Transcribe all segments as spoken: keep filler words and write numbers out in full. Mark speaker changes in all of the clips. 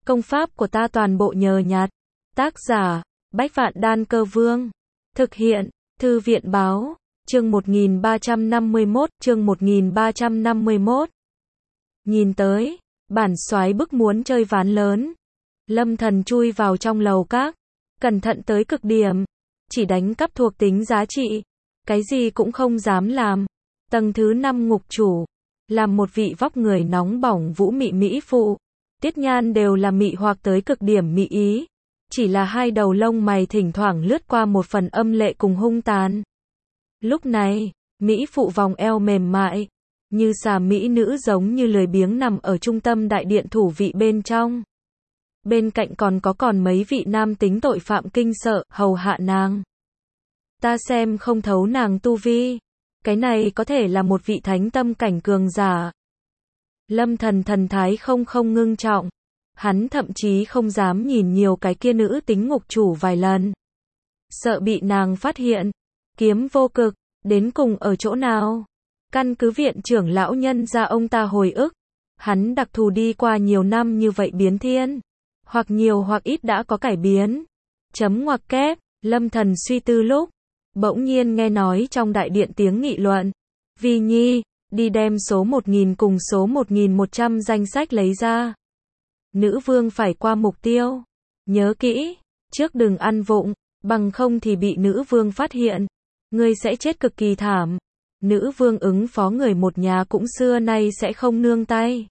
Speaker 1: Công pháp của ta toàn bộ nhờ nhặt. Tác giả, Bách Vạn Đan Cơ Vương. Thực hiện, Thư viện Báo. Chương một nghìn ba trăm năm mươi mốt, chương một nghìn ba trăm năm mươi mốt. Nhìn tới, bản soái bức muốn chơi ván lớn. Lâm Thần chui vào trong lầu các, cẩn thận tới cực điểm, chỉ đánh cắp thuộc tính giá trị, cái gì cũng không dám làm. Tầng thứ năm ngục chủ, làm một vị vóc người nóng bỏng vũ mị mỹ phụ, tiết nhan đều là mị hoặc tới cực điểm mị ý, chỉ là hai đầu lông mày thỉnh thoảng lướt qua một phần âm lệ cùng hung tàn. Lúc này, mỹ phụ vòng eo mềm mại, như xà mỹ nữ giống như lười biếng nằm ở trung tâm đại điện thủ vị bên trong. Bên cạnh còn có còn mấy vị nam tính tội phạm kinh sợ, hầu hạ nàng. Ta xem không thấu nàng tu vi, cái này có thể là một vị thánh tâm cảnh cường giả. Lâm Thần thần thái không không ngưng trọng, hắn thậm chí không dám nhìn nhiều cái kia nữ tính ngục chủ vài lần. Sợ bị nàng phát hiện. Kiếm vô cực, đến cùng ở chỗ nào? Căn cứ viện trưởng lão nhân ra ông ta hồi ức, hắn đặc thù đi qua nhiều năm như vậy biến thiên, hoặc nhiều hoặc ít đã có cải biến. Chấm ngoặc kép, Lâm Thần suy tư lúc, bỗng nhiên nghe nói trong đại điện tiếng nghị luận. Vi Nhi, đi đem số một nghìn cùng số một nghìn một trăm danh sách lấy ra. Nữ vương phải qua mục tiêu. Nhớ kỹ, trước đừng ăn vụng, bằng không thì bị nữ vương phát hiện. Ngươi sẽ chết cực kỳ thảm. Nữ vương ứng phó người một nhà cũng xưa nay sẽ không nương tay.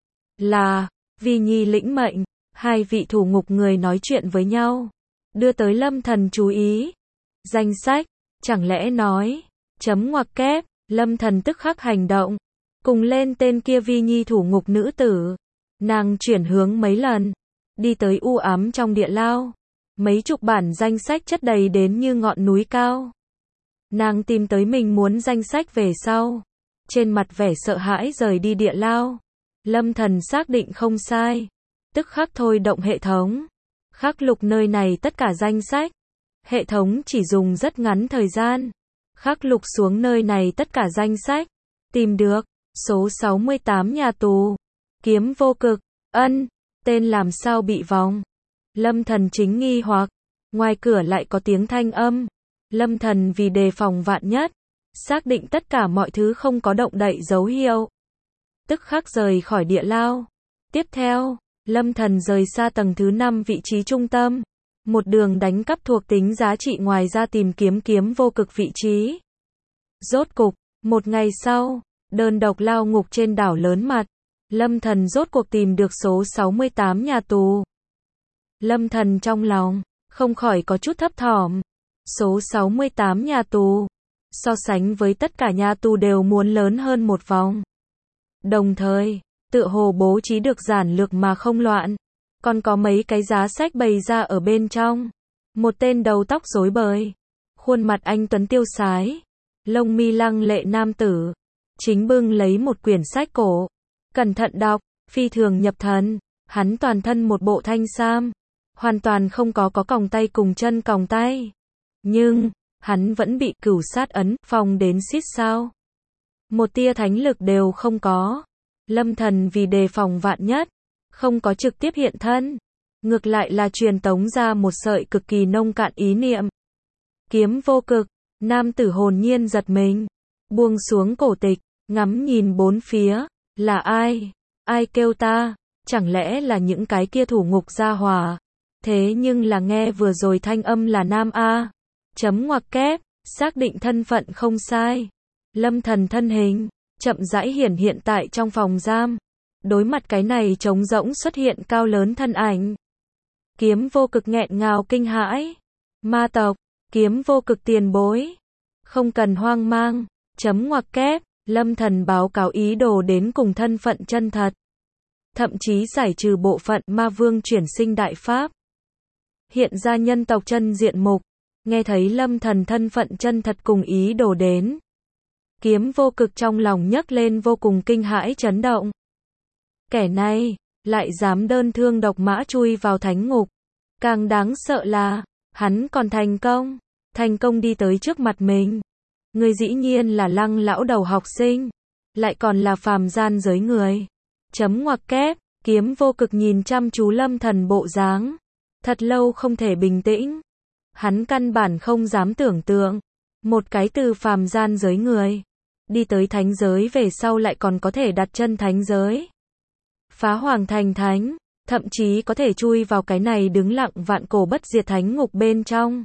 Speaker 1: Là, Vi Nhi lĩnh mệnh, hai vị thủ ngục người nói chuyện với nhau. Đưa tới Lâm Thần chú ý. Danh sách, chẳng lẽ nói, chấm ngoặc kép, Lâm Thần tức khắc hành động. Cùng lên tên kia Vi Nhi thủ ngục nữ tử. Nàng chuyển hướng mấy lần, đi tới u ám trong địa lao. Mấy chục bản danh sách chất đầy đến như ngọn núi cao. Nàng tìm tới mình muốn danh sách về sau. Trên mặt vẻ sợ hãi rời đi địa lao. Lâm Thần xác định không sai. Tức khắc thôi động hệ thống. Khắc lục nơi này tất cả danh sách. Hệ thống chỉ dùng rất ngắn thời gian. Khắc lục xuống nơi này tất cả danh sách. Tìm được. Số sáu mươi tám nhà tù. Kiếm vô cực. Ân. Tên làm sao bị vòng. Lâm Thần chính nghi hoặc. Ngoài cửa lại có tiếng thanh âm. Lâm Thần vì đề phòng vạn nhất, xác định tất cả mọi thứ không có động đậy dấu hiệu. Tức khắc rời khỏi địa lao. Tiếp theo, Lâm Thần rời xa tầng thứ năm vị trí trung tâm. Một đường đánh cắp thuộc tính giá trị ngoài ra tìm kiếm kiếm vô cực vị trí. Rốt cục, một ngày sau, đơn độc lao ngục trên đảo lớn mặt. Lâm Thần rốt cuộc tìm được số sáu mươi tám nhà tù. Lâm Thần trong lòng, không khỏi có chút thấp thỏm. Số sáu mươi tám nhà tù, so sánh với tất cả nhà tù đều muốn lớn hơn một vòng. Đồng thời, tựa hồ bố trí được giản lược mà không loạn. Còn có mấy cái giá sách bày ra ở bên trong. Một tên đầu tóc rối bời, khuôn mặt anh tuấn tiêu sái, lông mi lăng lệ nam tử, chính bưng lấy một quyển sách cổ. Cẩn thận đọc, phi thường nhập thần. Hắn toàn thân một bộ thanh sam, hoàn toàn không có có còng tay cùng chân còng tay. Nhưng, hắn vẫn bị cửu sát ấn phong đến xít sao. Một tia thánh lực đều không có. Lâm Thần vì đề phòng vạn nhất, không có trực tiếp hiện thân. Ngược lại là truyền tống ra một sợi cực kỳ nông cạn ý niệm. Kiếm vô cực, nam tử hồn nhiên giật mình. Buông xuống cổ tịch, ngắm nhìn bốn phía. Là ai? Ai kêu ta? Chẳng lẽ là những cái kia thủ ngục gia hỏa? Thế nhưng là nghe vừa rồi thanh âm là nam A. Chấm ngoặc kép, xác định thân phận không sai. Lâm Thần thân hình, chậm rãi hiển hiện tại trong phòng giam. Đối mặt cái này trống rỗng xuất hiện cao lớn thân ảnh. Kiếm vô cực nghẹn ngào kinh hãi. Ma tộc, kiếm vô cực tiền bối. Không cần hoang mang, chấm ngoặc kép, Lâm Thần báo cáo ý đồ đến cùng thân phận chân thật. Thậm chí giải trừ bộ phận ma vương chuyển sinh đại pháp. Hiện ra nhân tộc chân diện mục. Nghe thấy Lâm Thần thân phận chân thật cùng ý đồ đến. Kiếm vô cực trong lòng nhấc lên vô cùng kinh hãi chấn động. Kẻ này, lại dám đơn thương độc mã chui vào thánh ngục. Càng đáng sợ là, hắn còn thành công. Thành công đi tới trước mặt mình. Người dĩ nhiên là Lăng lão đầu học sinh. Lại còn là phàm gian giới người. Chấm ngoặc kép, Kiếm vô cực nhìn chăm chú Lâm Thần bộ dáng, thật lâu không thể bình tĩnh. Hắn căn bản không dám tưởng tượng, một cái từ phàm gian giới người, đi tới thánh giới về sau lại còn có thể đặt chân thánh giới. Phá hoàng thành thánh, thậm chí có thể chui vào cái này đứng lặng vạn cổ bất diệt thánh ngục bên trong.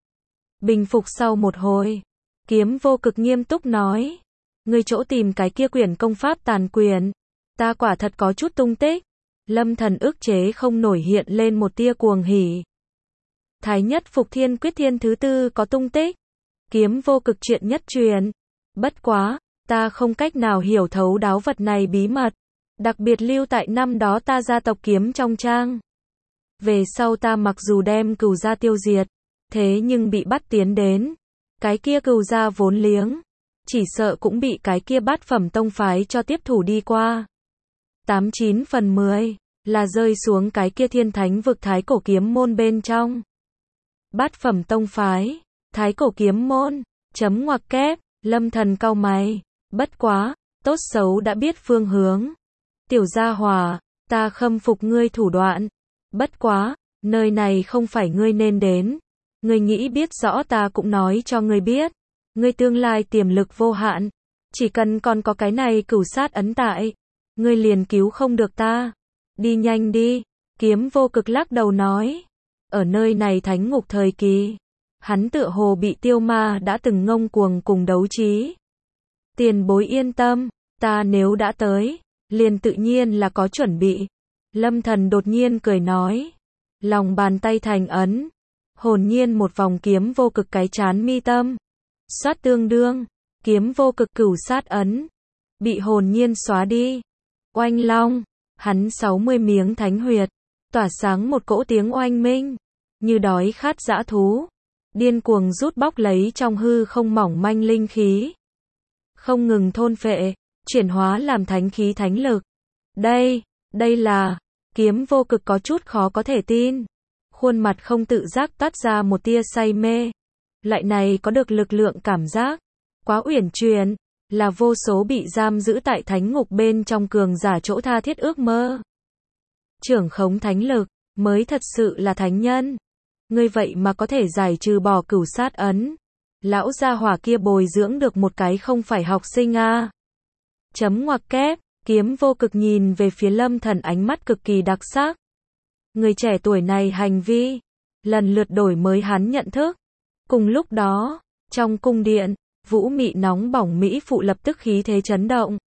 Speaker 1: Bình phục sau một hồi, Kiếm vô cực nghiêm túc nói, ngươi chỗ tìm cái kia quyển công pháp tàn quyền, ta quả thật có chút tung tích. Lâm Thần ức chế không nổi hiện lên một tia cuồng hỉ. Thái nhất phục thiên quyết thiên thứ tư có tung tích. Kiếm vô cực chuyện nhất truyền. Bất quá, ta không cách nào hiểu thấu đáo vật này bí mật. Đặc biệt lưu tại năm đó ta gia tộc kiếm trong trang. Về sau ta mặc dù đem cừu gia tiêu diệt, thế nhưng bị bắt tiến đến. Cái kia cừu gia vốn liếng, chỉ sợ cũng bị cái kia bát phẩm tông phái cho tiếp thủ đi qua. Tám chín phần mười, là rơi xuống cái kia thiên thánh vực thái cổ kiếm môn bên trong. Bát phẩm tông phái, thái cổ kiếm môn, chấm ngoặc kép, Lâm Thần cau mày, bất quá, tốt xấu đã biết phương hướng. Tiểu gia hỏa, ta khâm phục ngươi thủ đoạn, bất quá, nơi này không phải ngươi nên đến. Ngươi nghĩ biết rõ ta cũng nói cho ngươi biết, ngươi tương lai tiềm lực vô hạn, chỉ cần còn có cái này cửu sát ấn tại, ngươi liền cứu không được ta. Đi nhanh đi, Kiếm vô cực lắc đầu nói. Ở nơi này thánh ngục thời kỳ, hắn tựa hồ bị tiêu ma đã từng ngông cuồng cùng đấu trí. Tiền bối yên tâm, ta nếu đã tới, liền tự nhiên là có chuẩn bị. Lâm Thần đột nhiên cười nói. Lòng bàn tay thành ấn, hồn nhiên một vòng kiếm vô cực cái chán mi tâm. Xoát tương đương, kiếm vô cực cửu sát ấn, bị hồn nhiên xóa đi. Oanh long, hắn sáu mươi miếng thánh huyệt, tỏa sáng một cỗ tiếng oanh minh, như đói khát dã thú, điên cuồng rút bóc lấy trong hư không mỏng manh linh khí. Không ngừng thôn phệ, chuyển hóa làm thánh khí thánh lực. Đây, đây là, Kiếm vô cực có chút khó có thể tin. Khuôn mặt không tự giác toát ra một tia say mê. Loại này có được lực lượng cảm giác, quá uyển chuyển, là vô số bị giam giữ tại thánh ngục bên trong cường giả chỗ tha thiết ước mơ. Trưởng khống thánh lực, mới thật sự là thánh nhân. Ngươi vậy mà có thể giải trừ bỏ cửu sát ấn. Lão gia hỏa kia bồi dưỡng được một cái không phải học sinh a. À. Chấm ngoặc kép, Kiếm vô cực nhìn về phía Lâm Thần ánh mắt cực kỳ đặc sắc. Người trẻ tuổi này hành vi, lần lượt đổi mới hắn nhận thức. Cùng lúc đó, trong cung điện, vũ mị nóng bỏng mỹ phụ lập tức khí thế chấn động.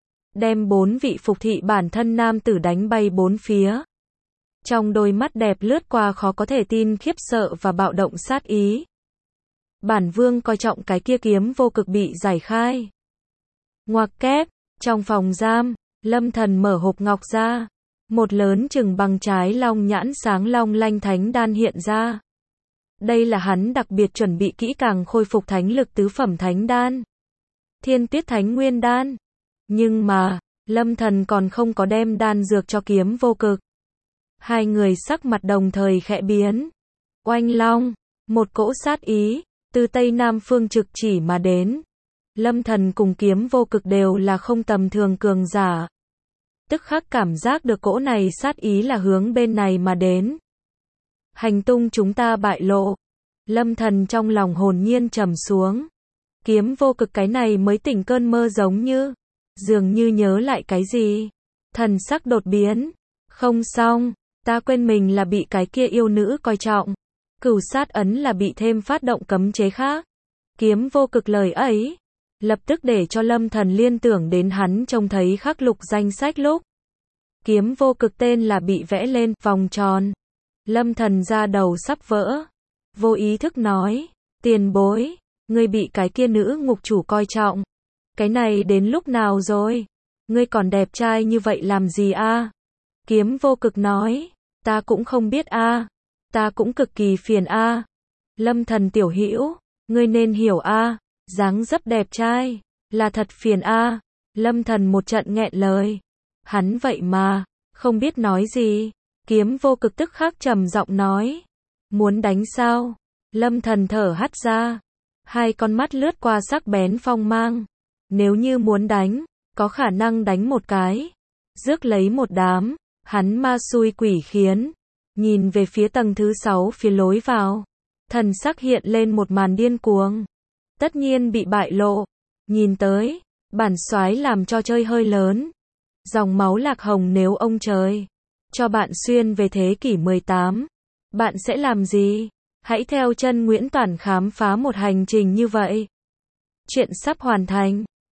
Speaker 1: Đem bốn vị phục thị bản thân nam tử đánh bay bốn phía. Trong đôi mắt đẹp lướt qua khó có thể tin khiếp sợ và bạo động sát ý. Bản vương coi trọng cái kia kiếm vô cực bị giải khai. Ngoặc kép, trong phòng giam, Lâm Thần mở hộp ngọc ra. Một lớn chừng bằng trái long nhãn sáng long lanh thánh đan hiện ra. Đây là hắn đặc biệt chuẩn bị kỹ càng khôi phục thánh lực tứ phẩm thánh đan. Thiên Tuyết Thánh Nguyên đan. Nhưng mà, Lâm Thần còn không có đem đan dược cho Kiếm vô cực. Hai người sắc mặt đồng thời khẽ biến. Oanh long, một cỗ sát ý, từ Tây Nam phương trực chỉ mà đến. Lâm Thần cùng Kiếm vô cực đều là không tầm thường cường giả. Tức khắc cảm giác được cỗ này sát ý là hướng bên này mà đến. Hành tung chúng ta bại lộ. Lâm Thần trong lòng hồn nhiên trầm xuống. Kiếm vô cực cái này mới tỉnh cơn mơ giống như, dường như nhớ lại cái gì. Thần sắc đột biến. Không xong, ta quên mình là bị cái kia yêu nữ coi trọng. Cửu sát ấn là bị thêm phát động cấm chế khác. Kiếm vô cực lời ấy, lập tức để cho Lâm Thần liên tưởng đến hắn trông thấy khắc lục danh sách lúc. Kiếm vô cực tên là bị vẽ lên vòng tròn. Lâm Thần ra đầu sắp vỡ. Vô ý thức nói, tiền bối, ngươi bị cái kia nữ ngục chủ coi trọng. Cái này đến lúc nào rồi? Ngươi còn đẹp trai như vậy làm gì a? Kiếm vô cực nói, ta cũng không biết a, ta cũng cực kỳ phiền a. Lâm Thần tiểu hữu, ngươi nên hiểu a, dáng dấp đẹp trai, là thật phiền a. Lâm Thần một trận nghẹn lời. Hắn vậy mà, không biết nói gì. Kiếm vô cực tức khắc trầm giọng nói, muốn đánh sao? Lâm Thần thở hắt ra, hai con mắt lướt qua sắc bén phong mang. Nếu như muốn đánh, có khả năng đánh một cái, rước lấy một đám. Hắn ma xui quỷ khiến, nhìn về phía tầng thứ sáu phía lối vào. Thần sắc hiện lên một màn điên cuồng. Tất nhiên bị bại lộ. Nhìn tới, bản soái làm cho chơi hơi lớn. Dòng máu Lạc Hồng nếu ông trời cho bạn xuyên về thế kỷ mười tám, bạn sẽ làm gì? Hãy theo chân Nguyễn Toản khám phá một hành trình như vậy. Chuyện sắp hoàn thành.